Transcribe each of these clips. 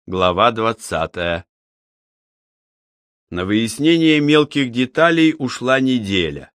Глава 20. На выяснение мелких деталей ушла неделя.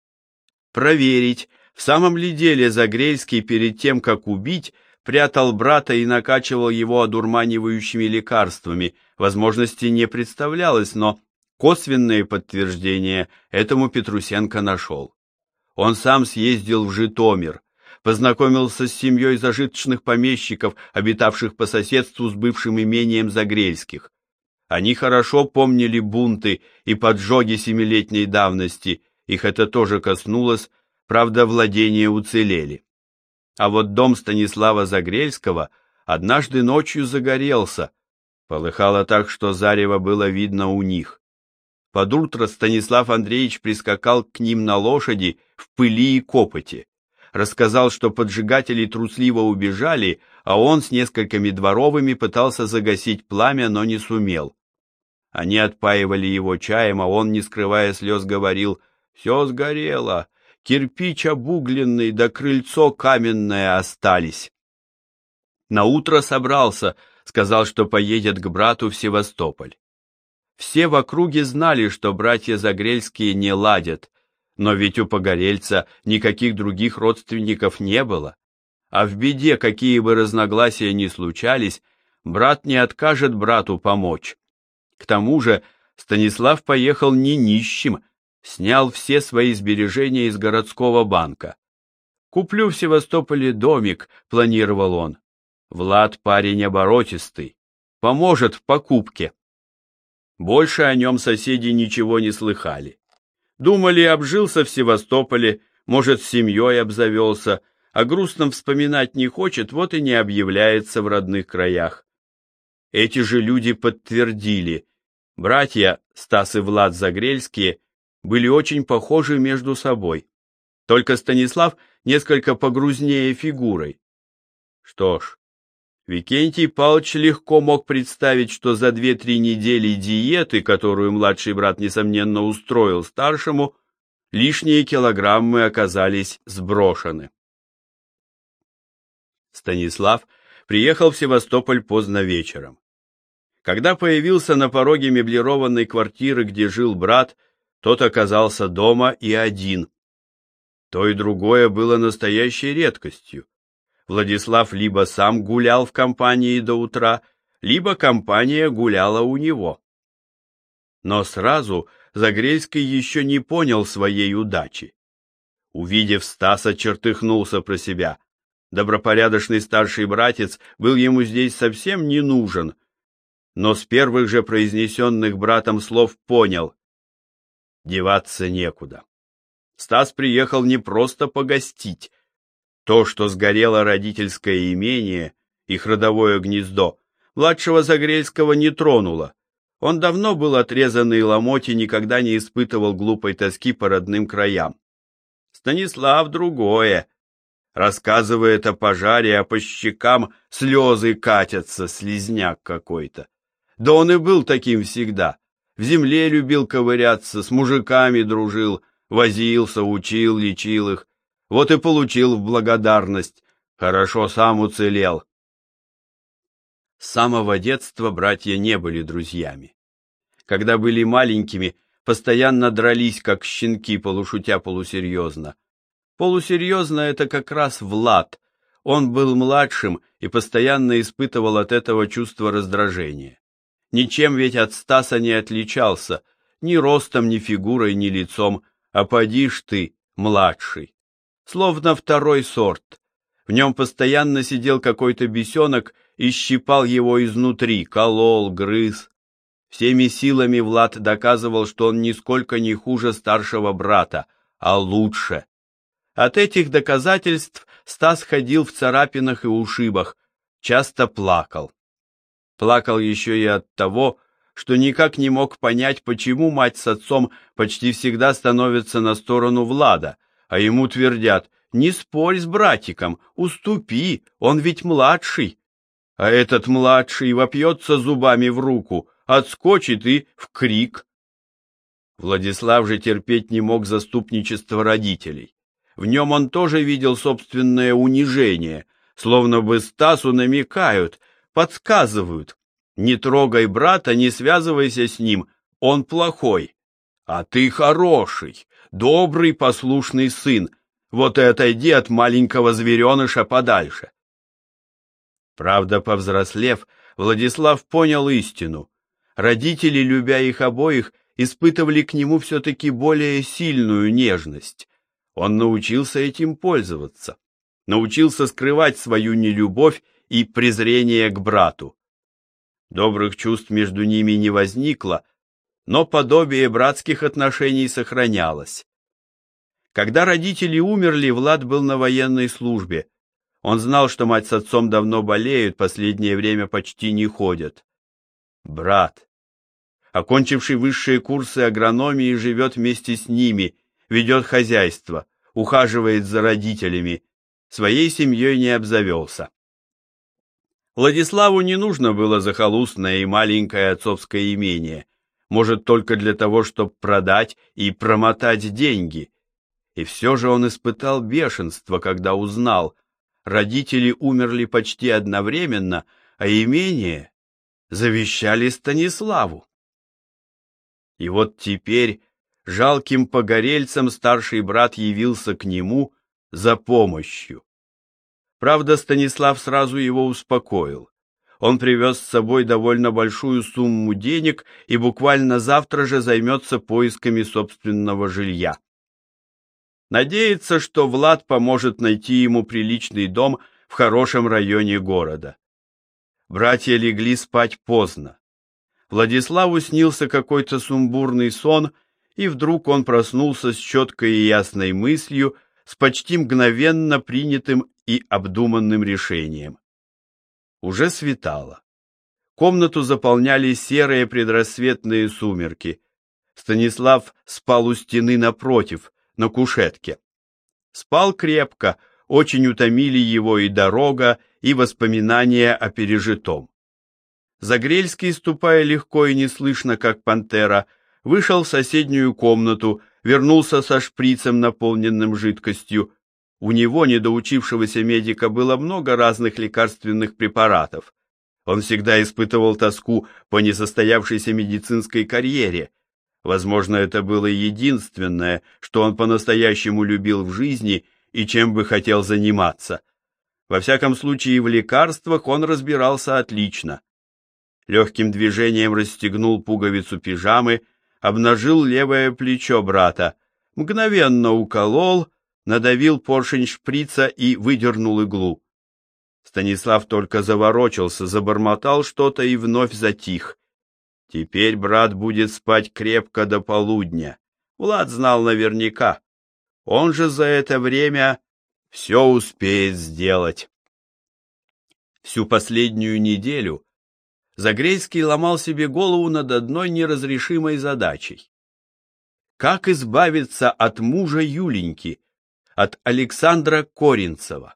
Проверить, в самом ли деле Загрельский перед тем, как убить, прятал брата и накачивал его одурманивающими лекарствами, возможности не представлялось, но косвенные подтверждения этому Петрусенко нашел. Он сам съездил в Житомир, познакомился с семьей зажиточных помещиков, обитавших по соседству с бывшим имением Загрельских. Они хорошо помнили бунты и поджоги семилетней давности, их это тоже коснулось, правда, владения уцелели. А вот дом Станислава Загрельского однажды ночью загорелся, полыхало так, что зарево было видно у них. Под утро Станислав Андреевич прискакал к ним на лошади в пыли и копоти. Рассказал, что поджигатели трусливо убежали, а он с несколькими дворовыми пытался загасить пламя, но не сумел. Они отпаивали его чаем, а он, не скрывая слез, говорил: «Все сгорело, кирпич обугленный да крыльцо каменное остались». Наутро собрался, сказал, что поедет к брату в Севастополь. Все в округе знали, что братья Загрельские не ладят, но ведь у погорельца никаких других родственников не было, а в беде, какие бы разногласия ни случались, брат не откажет брату помочь. К тому же Станислав поехал не нищим, снял все свои сбережения из городского банка. «Куплю в Севастополе домик», — планировал он. Влад парень оборотистый, поможет в покупке. Больше о нем соседи ничего не слыхали. Думали, обжился в Севастополе, может, с семьей обзавелся, а грустном вспоминать не хочет, вот и не объявляется в родных краях. Эти же люди подтвердили, братья Стас и Влад Загрельские были очень похожи между собой, только Станислав несколько погрузнее фигурой. Что ж, Викентий Павлович легко мог представить, что за 2-3 недели диеты, которую младший брат, несомненно, устроил старшему, лишние килограммы оказались сброшены. Станислав приехал в Севастополь поздно вечером. Когда появился на пороге меблированной квартиры, где жил брат, тот оказался дома и один. То и другое было настоящей редкостью. Владислав либо сам гулял в компании до утра, либо компания гуляла у него. Но сразу Загрельский еще не понял своей удачи. Увидев Стаса, чертыхнулся про себя. Добропорядочный старший братец был ему здесь совсем не нужен, но с первых же произнесенных братом слов понял — деваться некуда. Стас приехал не просто погостить. То, что сгорело родительское имение, их родовое гнездо, младшего Загрельского не тронуло. Он давно был отрезанный ломоть и никогда не испытывал глупой тоски по родным краям. Станислав другое. Рассказывает о пожаре, а по щекам слезы катятся, слизняк какой-то. Да он и был таким всегда. В земле любил ковыряться, с мужиками дружил, возился, учил, лечил их. Вот и получил в благодарность. Хорошо сам уцелел. С самого детства братья не были друзьями. Когда были маленькими, постоянно дрались, как щенки, полушутя полусерьезно. Полусерьезно это как раз Влад. Он был младшим и постоянно испытывал от этого чувство раздражения. Ничем ведь от Стаса не отличался, ни ростом, ни фигурой, ни лицом, а поди ж ты, младший. Словно второй сорт. В нем постоянно сидел какой-то бесенок и щипал его изнутри, колол, грыз. Всеми силами Влад доказывал, что он нисколько не хуже старшего брата, а лучше. От этих доказательств Стас ходил в царапинах и ушибах, часто плакал. Плакал еще и от того, что никак не мог понять, почему мать с отцом почти всегда становятся на сторону Влада, а ему твердят: «Не спорь с братиком, уступи, он ведь младший». А этот младший вопьется зубами в руку, отскочит и в крик. Владислав же терпеть не мог заступничество родителей. В нем он тоже видел собственное унижение, словно бы Стасу намекают, подсказывают: Не трогай брата, не связывайся с ним, он плохой. А ты хороший, добрый, послушный сын. Вот и отойди от маленького звереныша подальше. Правда, повзрослев, Владислав понял истину. Родители, любя их обоих, испытывали к нему все-таки более сильную нежность. Он научился этим пользоваться. Научился скрывать свою нелюбовь и презрение к брату. Добрых чувств между ними не возникло, но подобие братских отношений сохранялось. Когда родители умерли, Влад был на военной службе. Он знал, что мать с отцом давно болеют, последнее время почти не ходят. Брат, окончивший высшие курсы агрономии, живет вместе с ними, ведет хозяйство, ухаживает за родителями, своей семьей не обзавелся. Владиславу не нужно было захолустное и маленькое отцовское имение, может, только для того, чтобы продать и промотать деньги. И все же он испытал бешенство, когда узнал, родители умерли почти одновременно, а имение завещали Станиславу. И вот теперь жалким погорельцем старший брат явился к нему за помощью. Правда, Станислав сразу его успокоил. Он привез с собой довольно большую сумму денег и буквально завтра же займется поисками собственного жилья. Надеется, что Влад поможет найти ему приличный дом в хорошем районе города. Братья легли спать поздно. Владиславу снился какой-то сумбурный сон, и вдруг он проснулся с четкой и ясной мыслью, с почти мгновенно принятым и обдуманным решением. Уже светало. Комнату заполняли серые предрассветные сумерки. Станислав спал у стены напротив, на кушетке. Спал крепко, очень утомили его и дорога, и воспоминания о пережитом. Загрельский, ступая легко и неслышно, как пантера, вышел в соседнюю комнату, вернулся со шприцем, наполненным жидкостью. У него, недоучившегося медика, было много разных лекарственных препаратов. Он всегда испытывал тоску по несостоявшейся медицинской карьере. Возможно, это было единственное, что он по-настоящему любил в жизни и чем бы хотел заниматься. Во всяком случае, в лекарствах он разбирался отлично. Легким движением расстегнул пуговицу пижамы, обнажил левое плечо брата, мгновенно уколол, надавил поршень шприца и выдернул иглу. Станислав только заворочился, забормотал что-то и вновь затих. Теперь брат будет спать крепко до полудня. Влад знал наверняка. Он же за это время все успеет сделать. Всю последнюю неделю Загрельский ломал себе голову над одной неразрешимой задачей. Как избавиться от мужа Юленьки, от Александра Коринцева?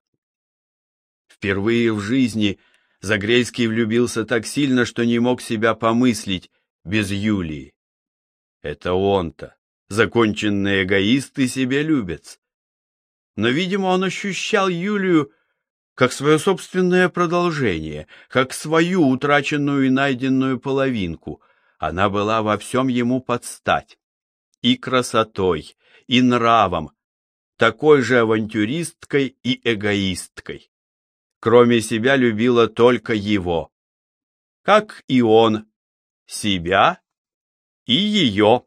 Впервые в жизни Загрельский влюбился так сильно, что не мог себя помыслить без Юлии. Это он-то, законченный эгоист и себялюбец. Но, видимо, он ощущал Юлию как свое собственное продолжение, как свою утраченную и найденную половинку. Она была во всем ему подстать. И красотой, и нравом, такой же авантюристкой и эгоисткой. Кроме себя любила только его. Как и он, себя и ее.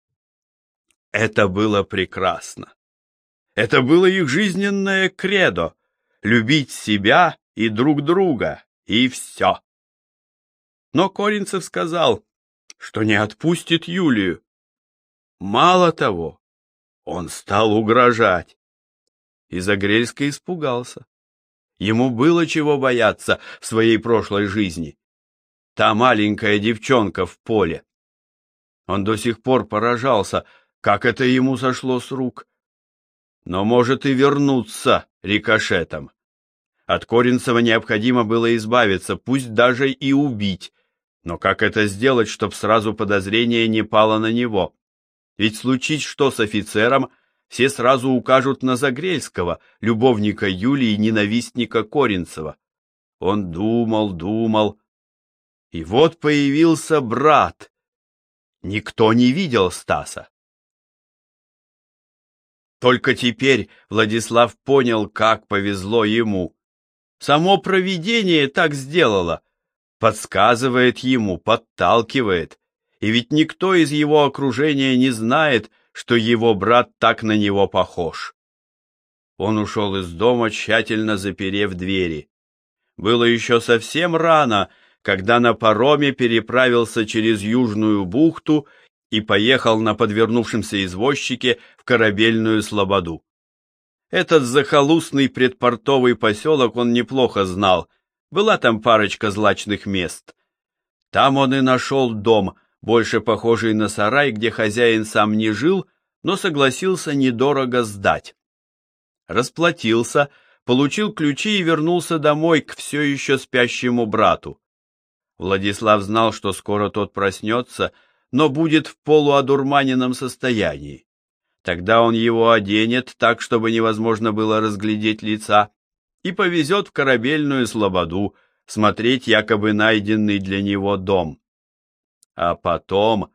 Это было прекрасно. Это было их жизненное кредо — любить себя и друг друга, и все. Но Коринцев сказал, что не отпустит Юлию. Мало того, он стал угрожать. И Загрельский испугался. Ему было чего бояться в своей прошлой жизни. Та маленькая девчонка в поле. Он до сих пор поражался, как это ему сошло с рук. Но может и вернуться рикошетом. От Коринцева необходимо было избавиться, пусть даже и убить. Но как это сделать, чтоб сразу подозрение не пало на него? Ведь случись что с офицером, все сразу укажут на Загрельского, любовника Юлии, ненавистника Коринцева. Он думал, И вот появился брат. Никто не видел Стаса. Только теперь Владислав понял, как повезло ему. Само провидение так сделало. Подсказывает ему, подталкивает. И ведь никто из его окружения не знает, что его брат так на него похож. Он ушел из дома, тщательно заперев двери. Было еще совсем рано, когда на пароме переправился через Южную бухту и поехал на подвернувшемся извозчике в Корабельную слободу. Этот захолустный предпортовый поселок он неплохо знал, была там парочка злачных мест. Там он и нашел дом, больше похожий на сарай, где хозяин сам не жил, но согласился недорого сдать. Расплатился, получил ключи и вернулся домой к все еще спящему брату. Владислав знал, что скоро тот проснется, но будет в полуодурманенном состоянии. Тогда он его оденет так, чтобы невозможно было разглядеть лица, и повезет в Корабельную слободу смотреть якобы найденный для него дом. А потом,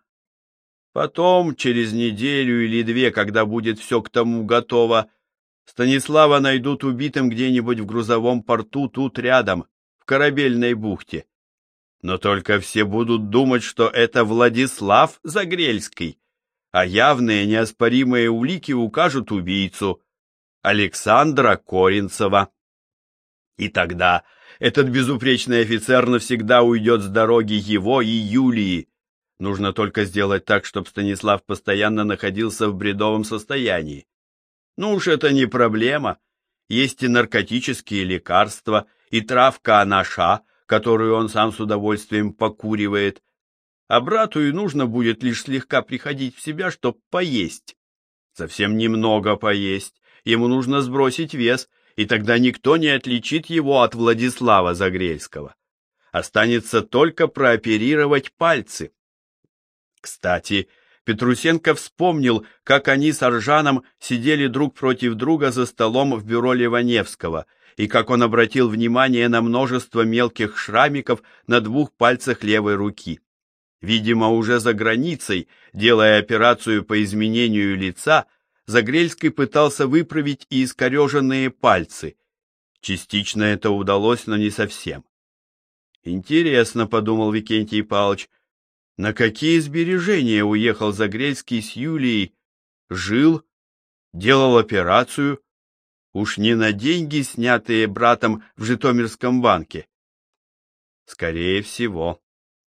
через неделю или две, когда будет все к тому готово, Станислава найдут убитым где-нибудь в грузовом порту тут рядом, в Корабельной бухте. Но только все будут думать, что это Владислав Загрельский, а явные неоспоримые улики укажут убийцу, Александра Коринцева. И тогда этот безупречный офицер навсегда уйдет с дороги его и Юлии. Нужно только сделать так, чтобы Станислав постоянно находился в бредовом состоянии. Ну уж это не проблема. Есть и наркотические лекарства, и травка анаша, которую он сам с удовольствием покуривает. А брату и нужно будет лишь слегка приходить в себя, чтоб поесть. Совсем немного поесть. Ему нужно сбросить вес, и тогда никто не отличит его от Владислава Загрельского. Останется только прооперировать пальцы. Кстати, Петрусенко вспомнил, как они с Аржаном сидели друг против друга за столом в бюро Ливаневского, и как он обратил внимание на множество мелких шрамиков на двух пальцах левой руки. Видимо, уже за границей, делая операцию по изменению лица, Загрельский пытался выправить и искореженные пальцы. Частично это удалось, но не совсем. «Интересно», — подумал Викентий Павлович, — «на какие сбережения уехал Загрельский с Юлией? Жил, делал операцию, уж не на деньги, снятые братом в Житомирском банке?» Скорее всего.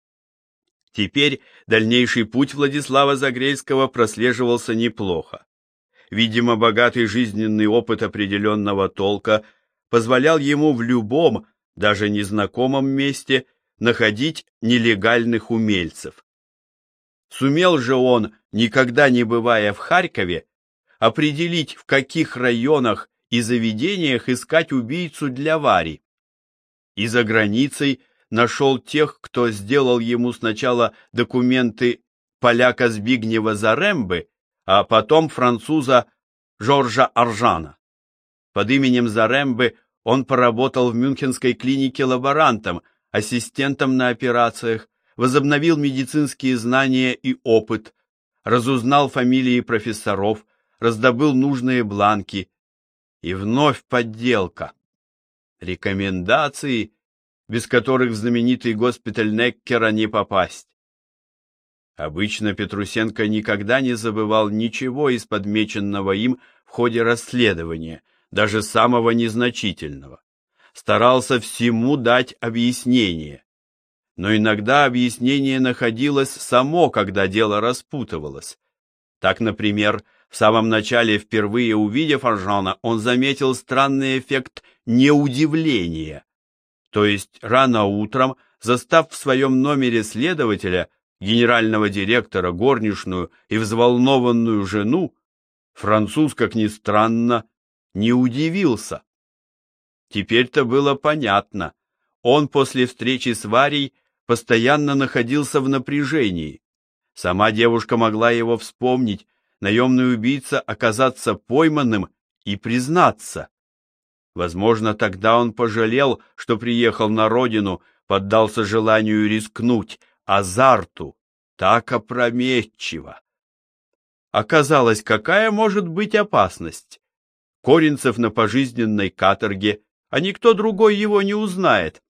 Теперь дальнейший путь Владислава Загрельского прослеживался неплохо. Видимо, богатый жизненный опыт определенного толка позволял ему в любом, даже незнакомом месте находить нелегальных умельцев. Сумел же он, никогда не бывая в Харькове, определить, в каких районах и заведениях искать убийцу для Вари. И за границей нашел тех, кто сделал ему сначала документы поляка Збигнева Зарембы, а потом француза Жоржа Аржана. Под именем Зарембы он поработал в мюнхенской клинике лаборантом, ассистентом на операциях, возобновил медицинские знания и опыт, разузнал фамилии профессоров, раздобыл нужные бланки. И вновь подделка. Рекомендации, без которых в знаменитый госпиталь Неккера не попасть. Обычно Петрусенко никогда не забывал ничего из подмеченного им в ходе расследования, даже самого незначительного. Старался всему дать объяснение. Но иногда объяснение находилось само, когда дело распутывалось. Так, например, в самом начале, впервые увидев Аржана, он заметил странный эффект неудивления. То есть рано утром, застав в своем номере следователя, генерального директора, горничную и взволнованную жену, француз, как ни странно, не удивился. Теперь-то было понятно. Он после встречи с Варей постоянно находился в напряжении. Сама девушка могла его вспомнить, наемный убийца оказаться пойманным и признаться. Возможно, тогда он пожалел, что приехал на родину, поддался желанию рискнуть, азарту, так опрометчиво. Оказалось, какая может быть опасность? Коринцев на пожизненной каторге, а никто другой его не узнает.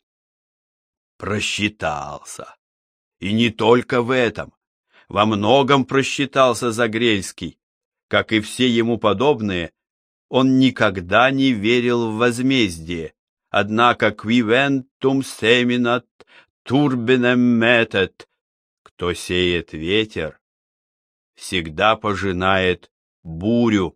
Просчитался. И не только в этом. Во многом просчитался Загрельский. Как и все ему подобные, он никогда не верил в возмездие. Однако «Quivенtum seminat turbinem metet» — кто сеет ветер, всегда пожинает бурю.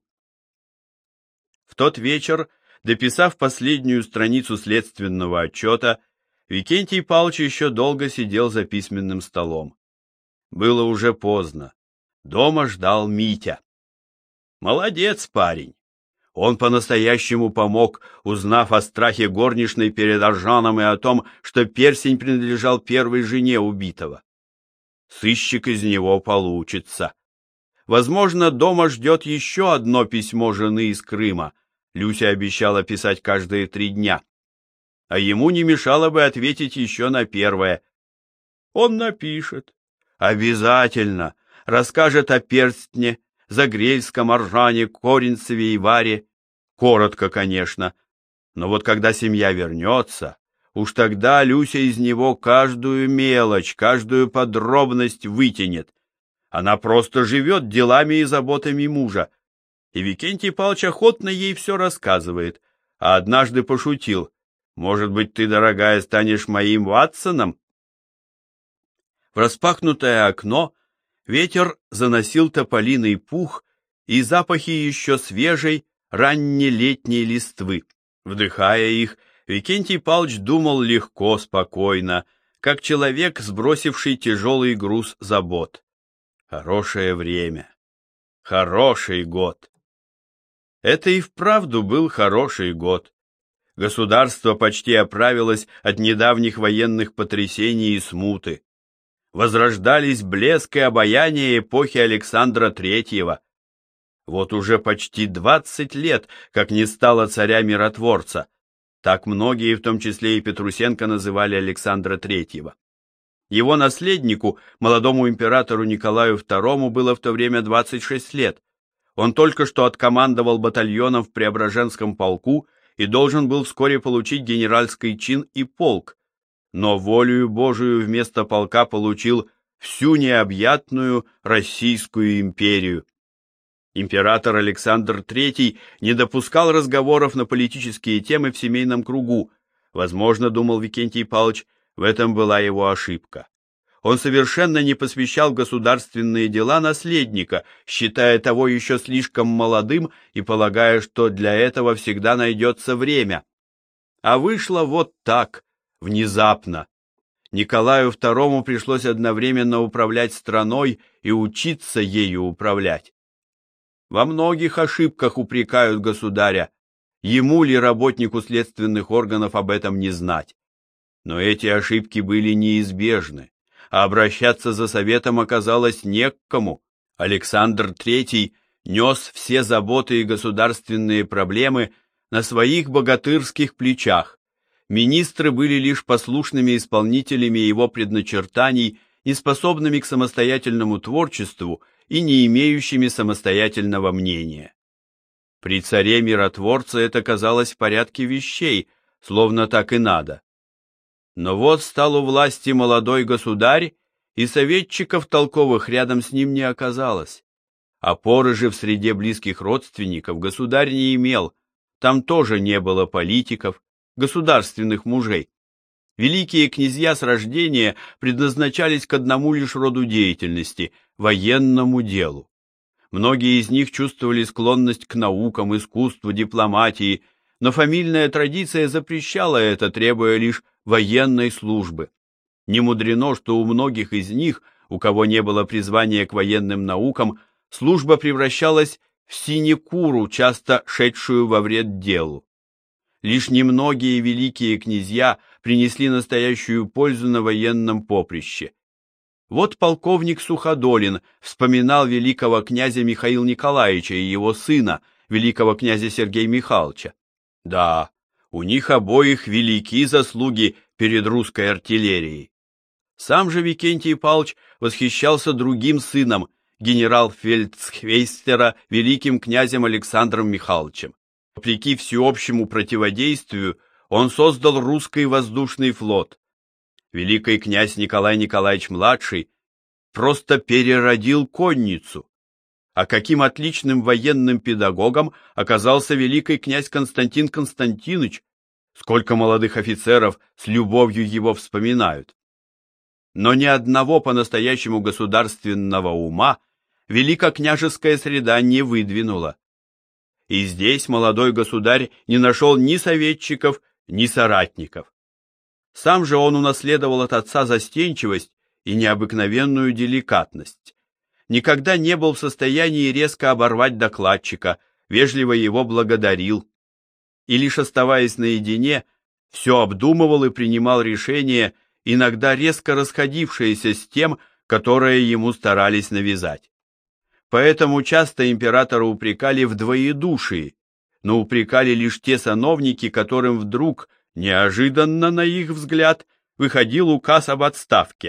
В тот вечер, дописав последнюю страницу следственного отчета, Викентий Павлович еще долго сидел за письменным столом. Было уже поздно. Дома ждал Митя. Молодец парень. Он по-настоящему помог, узнав о страхе горничной перед Аржаном и о том, что перстень принадлежал первой жене убитого. Сыщик из него получится. Возможно, дома ждет еще одно письмо жены из Крыма. Люся обещала писать каждые 3 дня. А ему не мешало бы ответить еще на первое. Он напишет. Обязательно. Расскажет о перстне, Загрельском, Аржане, Коринцеве и Варе. Коротко, конечно. Но вот когда семья вернется, уж тогда Люся из него каждую мелочь, каждую подробность вытянет. Она просто живет делами и заботами мужа. И Викентий Павлович охотно ей все рассказывает. А однажды пошутил: «Может быть, ты, дорогая, станешь моим Ватсоном?» В распахнутое окно ветер заносил тополиный пух и запахи еще свежей, раннелетней листвы. Вдыхая их, Викентий Павлович думал легко, спокойно, как человек, сбросивший тяжелый груз забот. Хорошее время. Хороший год. Это и вправду был хороший год. Государство почти оправилось от недавних военных потрясений и смуты. Возрождались блеск и обаяние эпохи Александра Третьего. Вот уже почти 20 лет, как не стало царя-миротворца. Так многие, в том числе и Петрусенко, называли Александра Третьего. Его наследнику, молодому императору Николаю II, было в то время 26 лет. Он только что откомандовал батальоном в Преображенском полку и должен был вскоре получить генеральский чин и полк, но волею Божию вместо полка получил всю необъятную Российскую империю. Император Александр III не допускал разговоров на политические темы в семейном кругу. Возможно, думал Викентий Павлович, в этом была его ошибка. Он совершенно не посвящал государственные дела наследника, считая того еще слишком молодым и полагая, что для этого всегда найдется время. А вышло вот так, внезапно. Николаю II пришлось одновременно управлять страной и учиться ею управлять. Во многих ошибках упрекают государя. Ему ли, работнику следственных органов, об этом не знать? Но эти ошибки были неизбежны, а обращаться за советом оказалось не к кому. Александр III нес все заботы и государственные проблемы на своих богатырских плечах. Министры были лишь послушными исполнителями его предначертаний, неспособными к самостоятельному творчеству и не имеющими самостоятельного мнения. При царе-миротворце это казалось в порядке вещей, словно так и надо. Но вот стал у власти молодой государь, и советчиков толковых рядом с ним не оказалось. Опоры же в среде близких родственников государь не имел, там тоже не было политиков, государственных мужей. Великие князья с рождения предназначались к одному лишь роду деятельности – военному делу. Многие из них чувствовали склонность к наукам, искусству, дипломатии, но фамильная традиция запрещала это, требуя лишь военной службы. Не мудрено, что у многих из них, у кого не было призвания к военным наукам, служба превращалась в синекуру, часто шедшую во вред делу. Лишь немногие великие князья принесли настоящую пользу на военном поприще. Вот полковник Суходолин вспоминал великого князя Михаила Николаевича и его сына, великого князя Сергея Михайловича. Да, у них обоих велики заслуги перед русской артиллерией. Сам же Викентий Павлович восхищался другим сыном, генерал-фельдхейстера великим князем Александром Михайловичем. Вопреки всеобщему противодействию он создал русский воздушный флот. Великий князь Николай Николаевич-младший просто переродил конницу. А каким отличным военным педагогом оказался великий князь Константин Константинович, сколько молодых офицеров с любовью его вспоминают. Но ни одного по-настоящему государственного ума великокняжеская среда не выдвинула. И здесь молодой государь не нашел ни советчиков, ни соратников. Сам же он унаследовал от отца застенчивость и необыкновенную деликатность. Никогда не был в состоянии резко оборвать докладчика, вежливо его благодарил. И лишь оставаясь наедине, все обдумывал и принимал решения, иногда резко расходившиеся с тем, которое ему старались навязать. Поэтому часто императора упрекали в двоедушии, но упрекали лишь те сановники, которым вдруг, неожиданно на их взгляд, выходил указ об отставке.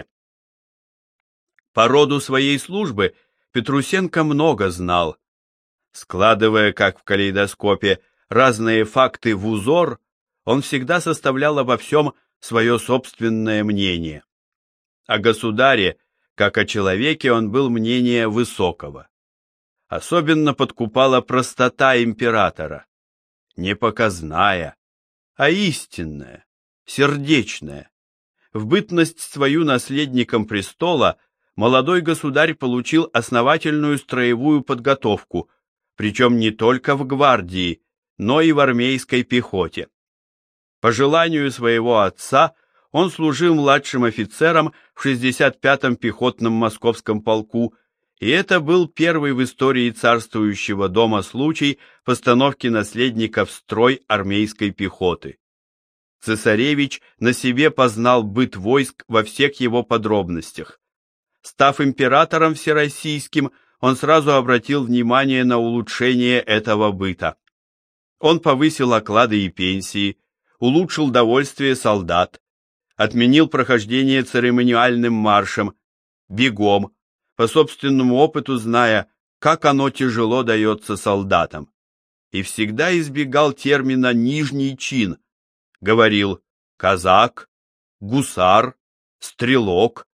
По роду своей службы Петрусенко много знал. Складывая, как в калейдоскопе, разные факты в узор, он всегда составлял обо всем свое собственное мнение. О государе, как о человеке, он был мнения высокого. Особенно подкупала простота императора, не показная, а истинная, сердечная. В бытность свою наследником престола молодой государь получил основательную строевую подготовку, причем не только в гвардии, но и в армейской пехоте. По желанию своего отца он служил младшим офицером в 65-м пехотном московском полку, и это был первый в истории царствующего дома случай постановки наследника в строй армейской пехоты. Цесаревич на себе познал быт войск во всех его подробностях. Став императором всероссийским, он сразу обратил внимание на улучшение этого быта. Он повысил оклады и пенсии, улучшил довольствие солдат, отменил прохождение церемониальным маршем, бегом, по собственному опыту зная, как оно тяжело дается солдатам, и всегда избегал термина «нижний чин», говорил «казак», «гусар», «стрелок».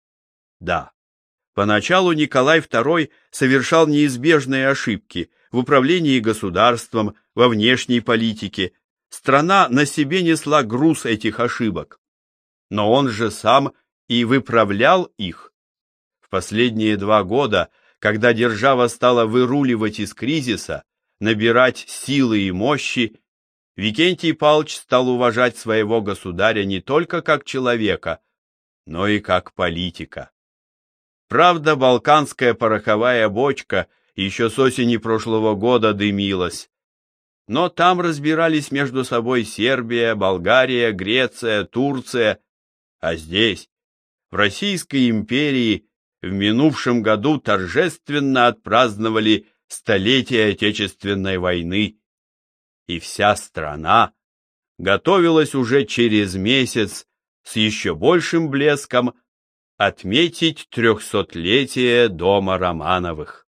Да, поначалу Николай II совершал неизбежные ошибки в управлении государством, во внешней политике. Страна на себе несла груз этих ошибок. Но он же сам и выправлял их. В последние 2 года, когда держава стала выруливать из кризиса, набирать силы и мощи, Викентий Павлович стал уважать своего государя не только как человека, но и как политика. Правда, балканская пороховая бочка еще с осени прошлого года дымилась. Но там разбирались между собой Сербия, Болгария, Греция, Турция, а здесь, в Российской империи, в минувшем году торжественно отпраздновали столетие Отечественной войны, и вся страна готовилась уже через месяц с еще большим блеском отметить 300-летие дома Романовых.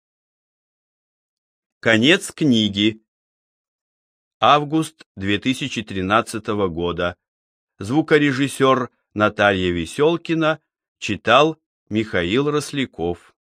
Конец книги. Август 2013 года. Звукорежиссер Наталья Веселкина читал Михаил Росляков.